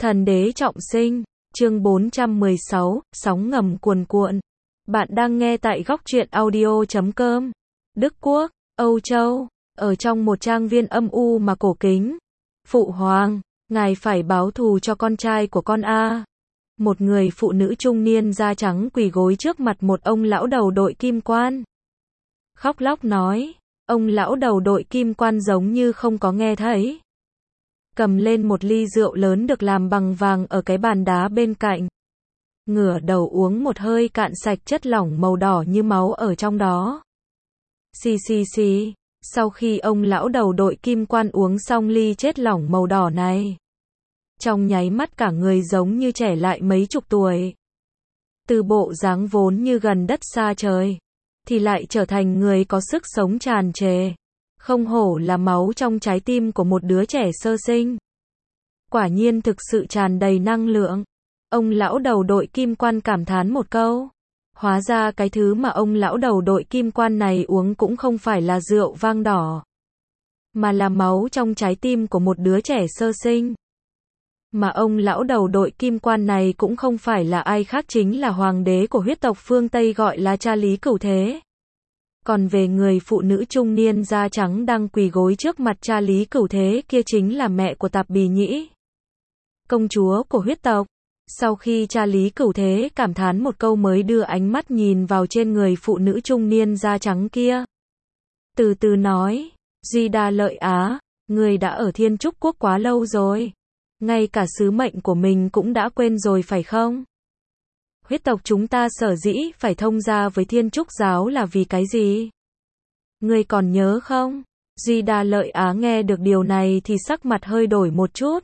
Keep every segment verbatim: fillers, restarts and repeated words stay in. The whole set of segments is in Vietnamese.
Thần đế trọng sinh, chương bốn trăm mười sáu, sóng ngầm cuồn cuộn. Bạn đang nghe tại góc truyện audio chấm com. Đức Quốc, Âu Châu, ở trong một trang viên âm u mà cổ kính. Phụ hoàng, ngài phải báo thù cho con trai của con a. Một người phụ nữ trung niên da trắng quỳ gối trước mặt một ông lão đầu đội kim quan. Khóc lóc nói, ông lão đầu đội kim quan giống như không có nghe thấy. Cầm lên một ly rượu lớn được làm bằng vàng ở cái bàn đá bên cạnh. Ngửa đầu uống một hơi cạn sạch chất lỏng màu đỏ như máu ở trong đó. Xì xì xì, sau khi ông lão đầu đội kim quan uống xong ly chất lỏng màu đỏ này, trong nháy mắt cả người giống như trẻ lại mấy chục tuổi. Từ bộ dáng vốn như gần đất xa trời, thì lại trở thành người có sức sống tràn trề. Không hổ là máu trong trái tim của một đứa trẻ sơ sinh. Quả nhiên thực sự tràn đầy năng lượng. Ông lão đầu đội kim quan cảm thán một câu. Hóa ra cái thứ mà ông lão đầu đội kim quan này uống cũng không phải là rượu vang đỏ, mà là máu trong trái tim của một đứa trẻ sơ sinh. Mà ông lão đầu đội kim quan này cũng không phải là ai khác, chính là hoàng đế của huyết tộc phương Tây, gọi là cha Lý Cửu Thế. Còn về người phụ nữ trung niên da trắng đang quỳ gối trước mặt cha Lý Cửu Thế kia chính là mẹ của Tạp Bì Nhĩ, công chúa của huyết tộc. Sau khi cha Lý Cửu Thế cảm thán một câu mới đưa ánh mắt nhìn vào trên người phụ nữ trung niên da trắng kia. Từ từ nói, Di Đà Lợi Á, người đã ở Thiên Trúc Quốc quá lâu rồi. Ngay cả sứ mệnh của mình cũng đã quên rồi phải không? Huyết tộc chúng ta sở dĩ phải thông gia với Thiên Trúc giáo là vì cái gì? Ngươi còn nhớ không? Di Đà Lợi Á nghe được điều này thì sắc mặt hơi đổi một chút.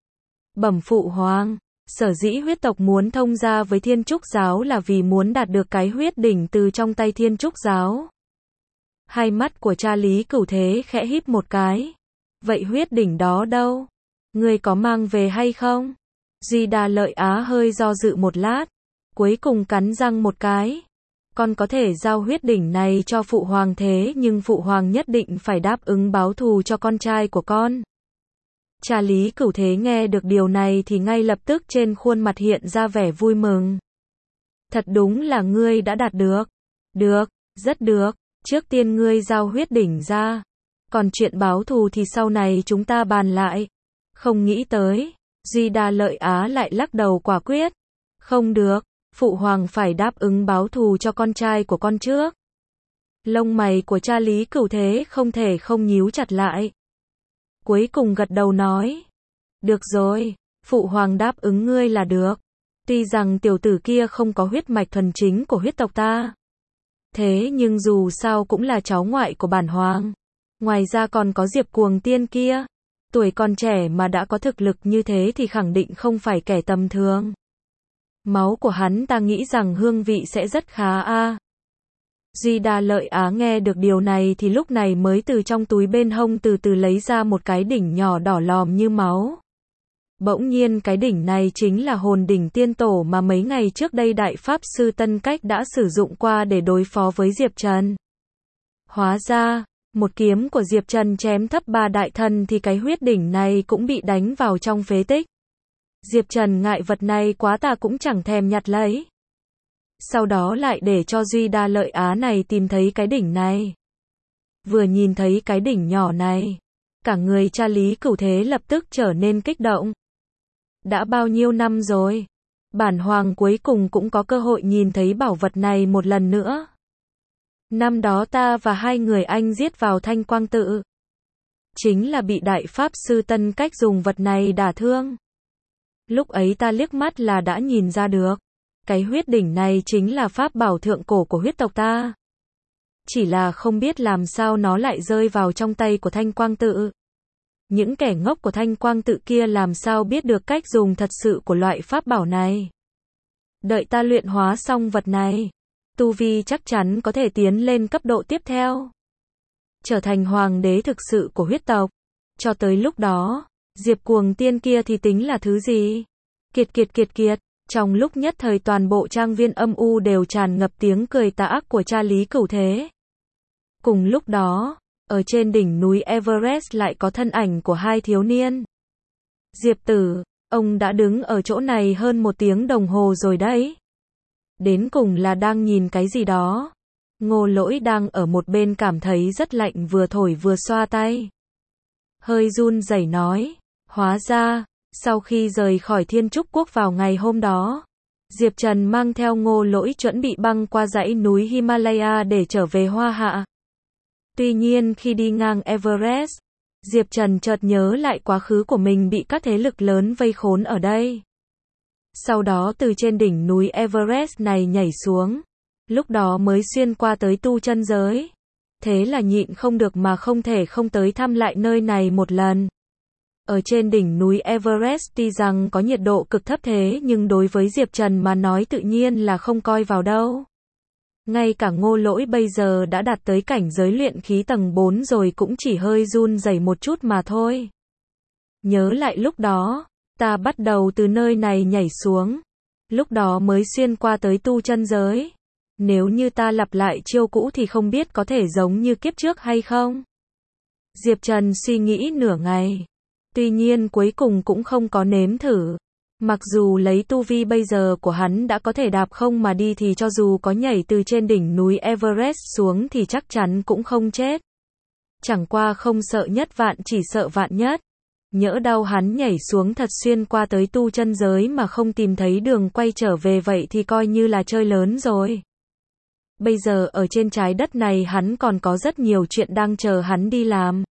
Bẩm phụ hoàng, sở dĩ huyết tộc muốn thông gia với Thiên Trúc giáo là vì muốn đạt được cái huyết đỉnh từ trong tay Thiên Trúc giáo. Hai mắt của cha Lý Cửu Thế khẽ híp một cái. Vậy huyết đỉnh đó đâu? Ngươi có mang về hay không? Di Đà Lợi Á hơi do dự một lát, cuối cùng cắn răng một cái. Con có thể giao huyết đỉnh này cho phụ hoàng, thế nhưng phụ hoàng nhất định phải đáp ứng báo thù cho con trai của con. Cha Lý Cửu Thế nghe được điều này thì ngay lập tức trên khuôn mặt hiện ra vẻ vui mừng. Thật đúng là ngươi đã đạt được. Được, rất được, trước tiên ngươi giao huyết đỉnh ra. Còn chuyện báo thù thì sau này chúng ta bàn lại. Không nghĩ tới, Di Đà Lợi Á lại lắc đầu quả quyết. Không được, phụ hoàng phải đáp ứng báo thù cho con trai của con trước. Lông mày của cha Lý Cửu Thế không thể không nhíu chặt lại. Cuối cùng gật đầu nói. Được rồi, phụ hoàng đáp ứng ngươi là được. Tuy rằng tiểu tử kia không có huyết mạch thuần chính của huyết tộc ta, thế nhưng dù sao cũng là cháu ngoại của bản hoàng. Ngoài ra còn có Diệp Cuồng Tiên kia. Tuổi còn trẻ mà đã có thực lực như thế thì khẳng định không phải kẻ tầm thường. Máu của hắn ta nghĩ rằng hương vị sẽ rất khá a. Di Đà Lợi Á nghe được điều này thì lúc này mới từ trong túi bên hông từ từ lấy ra một cái đỉnh nhỏ đỏ lòm như máu. Bỗng nhiên cái đỉnh này chính là hồn đỉnh tiên tổ mà mấy ngày trước đây Đại Pháp Sư Tân Cách đã sử dụng qua để đối phó với Diệp Trần. Hóa ra, một kiếm của Diệp Trần chém thấp ba đại thần thì cái huyết đỉnh này cũng bị đánh vào trong phế tích. Diệp Trần ngại vật này quá ta cũng chẳng thèm nhặt lấy. Sau đó lại để cho Di Đà Lợi Á này tìm thấy cái đỉnh này. Vừa nhìn thấy cái đỉnh nhỏ này, cả người cha Lý Cửu Thế lập tức trở nên kích động. Đã bao nhiêu năm rồi, bản hoàng cuối cùng cũng có cơ hội nhìn thấy bảo vật này một lần nữa. Năm đó ta và hai người anh giết vào Thanh Quang Tự, chính là bị Đại Pháp Sư Tân Cách dùng vật này đả thương. Lúc ấy ta liếc mắt là đã nhìn ra được, cái huyết đỉnh này chính là pháp bảo thượng cổ của huyết tộc ta. Chỉ là không biết làm sao nó lại rơi vào trong tay của Thanh Quang Tự. Những kẻ ngốc của Thanh Quang Tự kia làm sao biết được cách dùng thật sự của loại pháp bảo này. Đợi ta luyện hóa xong vật này, tu vi chắc chắn có thể tiến lên cấp độ tiếp theo, trở thành hoàng đế thực sự của huyết tộc. Cho tới lúc đó, Diệp Cuồng Tiên kia thì tính là thứ gì? Kiệt kiệt kiệt kiệt. Trong lúc nhất thời toàn bộ trang viên âm u đều tràn ngập tiếng cười tà ác của cha Lý Cửu Thế. Cùng lúc đó, ở trên đỉnh núi Everest lại có thân ảnh của hai thiếu niên. Diệp Tử, Ông đã đứng ở chỗ này hơn một tiếng đồng hồ rồi đấy. Đến cùng là đang nhìn cái gì đó. Ngô Lỗi đang ở một bên cảm thấy rất lạnh, vừa thổi vừa xoa tay. Hơi run rẩy nói, hóa ra, sau khi rời khỏi Thiên Trúc Quốc vào ngày hôm đó, Diệp Trần mang theo Ngô Lỗi chuẩn bị băng qua dãy núi Himalaya để trở về Hoa Hạ. Tuy nhiên khi đi ngang Everest, Diệp Trần chợt nhớ lại quá khứ của mình bị các thế lực lớn vây khốn ở đây. Sau đó từ trên đỉnh núi Everest này nhảy xuống, lúc đó mới xuyên qua tới tu chân giới. Thế là nhịn không được mà không thể không tới thăm lại nơi này một lần. Ở trên đỉnh núi Everest tuy rằng có nhiệt độ cực thấp thế nhưng đối với Diệp Trần mà nói tự nhiên là không coi vào đâu. Ngay cả Ngô Lỗi bây giờ đã đạt tới cảnh giới luyện khí tầng bốn rồi cũng chỉ hơi run rẩy một chút mà thôi. Nhớ lại lúc đó, ta bắt đầu từ nơi này nhảy xuống, lúc đó mới xuyên qua tới tu chân giới. Nếu như ta lặp lại chiêu cũ thì không biết có thể giống như kiếp trước hay không. Diệp Trần suy nghĩ nửa ngày. Tuy nhiên cuối cùng cũng không có nếm thử. Mặc dù lấy tu vi bây giờ của hắn đã có thể đạp không mà đi thì cho dù có nhảy từ trên đỉnh núi Everest xuống thì chắc chắn cũng không chết. Chẳng qua không sợ nhất vạn chỉ sợ vạn nhất. Nhỡ đau hắn nhảy xuống thật xuyên qua tới tu chân giới mà không tìm thấy đường quay trở về vậy thì coi như là chơi lớn rồi. Bây giờ ở trên trái đất này hắn còn có rất nhiều chuyện đang chờ hắn đi làm.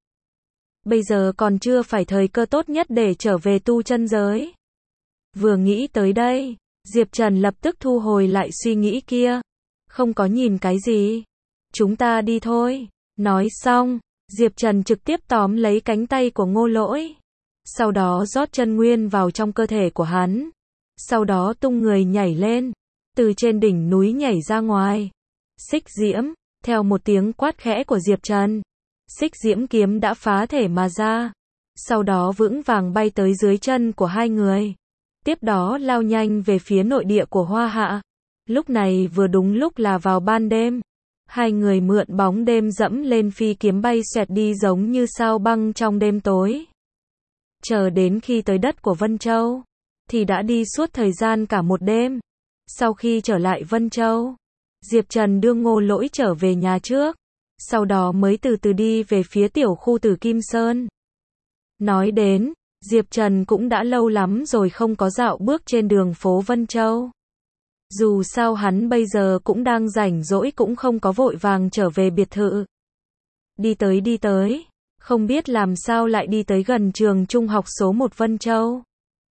Bây giờ còn chưa phải thời cơ tốt nhất để trở về tu chân giới. Vừa nghĩ tới đây, Diệp Trần lập tức thu hồi lại suy nghĩ kia. Không có nhìn cái gì. Chúng ta đi thôi. Nói xong, Diệp Trần trực tiếp tóm lấy cánh tay của Ngô Lỗi. Sau đó rót chân nguyên vào trong cơ thể của hắn. Sau đó tung người nhảy lên. Từ trên đỉnh núi nhảy ra ngoài. Xích diễm, theo một tiếng quát khẽ của Diệp Trần. Xích diễm kiếm đã phá thể mà ra. Sau đó vững vàng bay tới dưới chân của hai người. Tiếp đó lao nhanh về phía nội địa của Hoa Hạ. Lúc này vừa đúng lúc là vào ban đêm. Hai người mượn bóng đêm dẫm lên phi kiếm bay xoẹt đi giống như sao băng trong đêm tối. Chờ đến khi tới đất của Vân Châu, thì đã đi suốt thời gian cả một đêm. Sau khi trở lại Vân Châu, Diệp Trần đưa Ngô Lỗi trở về nhà trước. Sau đó mới từ từ đi về phía tiểu khu Tử Kim Sơn. Nói đến, Diệp Trần cũng đã lâu lắm rồi không có dạo bước trên đường phố Vân Châu. Dù sao hắn bây giờ cũng đang rảnh rỗi cũng không có vội vàng trở về biệt thự. Đi tới đi tới, không biết làm sao lại đi tới gần trường trung học số một Vân Châu.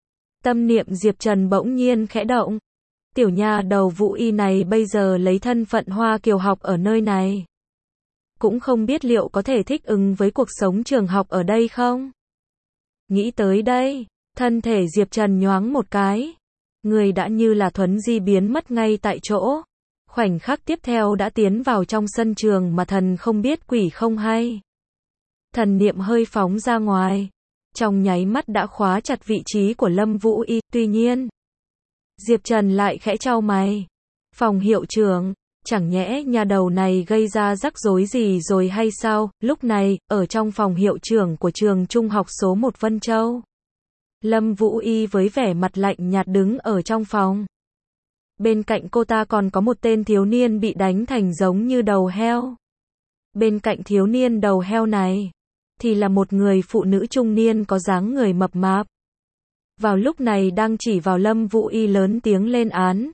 Tâm niệm Diệp Trần bỗng nhiên khẽ động. Tiểu nha đầu Vũ Y này bây giờ lấy thân phận Hoa Kiều học ở nơi này. Cũng không biết liệu có thể thích ứng với cuộc sống trường học ở đây không? Nghĩ tới đây, thân thể Diệp Trần nhoáng một cái. Người đã như là thuấn di biến mất ngay tại chỗ. Khoảnh khắc tiếp theo đã tiến vào trong sân trường mà thần không biết quỷ không hay. Thần niệm hơi phóng ra ngoài. Trong nháy mắt đã khóa chặt vị trí của Lâm Vũ Y. Tuy nhiên, Diệp Trần lại khẽ chau mày. Phòng hiệu trưởng, chẳng nhẽ nhà đầu này gây ra rắc rối gì rồi hay sao? Lúc này, ở trong phòng hiệu trưởng của trường trung học số một Vân Châu, Lâm Vũ Y với vẻ mặt lạnh nhạt đứng ở trong phòng. Bên cạnh cô ta còn có một tên thiếu niên bị đánh thành giống như đầu heo. Bên cạnh thiếu niên đầu heo này, thì là một người phụ nữ trung niên có dáng người mập mạp. Vào lúc này đang chỉ vào Lâm Vũ Y lớn tiếng lên án.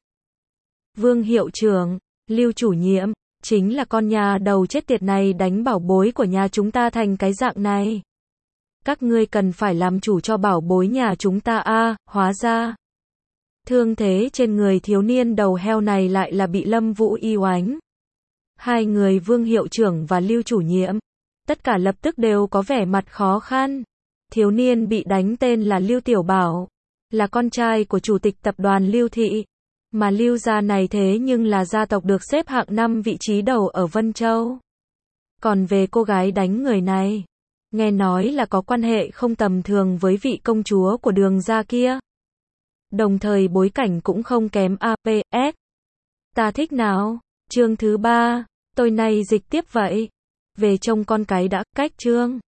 Vương hiệu trưởng, Lưu chủ nhiệm, chính là con nhà đầu chết tiệt này đánh bảo bối của nhà chúng ta thành cái dạng này. Các ngươi cần phải làm chủ cho bảo bối nhà chúng ta a, à, hóa ra. Thương thế trên người thiếu niên đầu heo này lại là bị Lâm Vũ Y oánh. Hai người Vương hiệu trưởng và Lưu chủ nhiệm, tất cả lập tức đều có vẻ mặt khó khăn. Thiếu niên bị đánh tên là Lưu Tiểu Bảo, là con trai của chủ tịch tập đoàn Lưu Thị. Mà Lưu gia này thế nhưng là gia tộc được xếp hạng năm vị trí đầu ở Vân Châu. Còn về cô gái đánh người này, nghe nói là có quan hệ không tầm thường với vị công chúa của Đường gia kia. Đồng thời bối cảnh cũng không kém a pê ét. Ta thích nào? Chương thứ ba, tôi này dịch tiếp vậy. Về trông con cái đã, cách chương.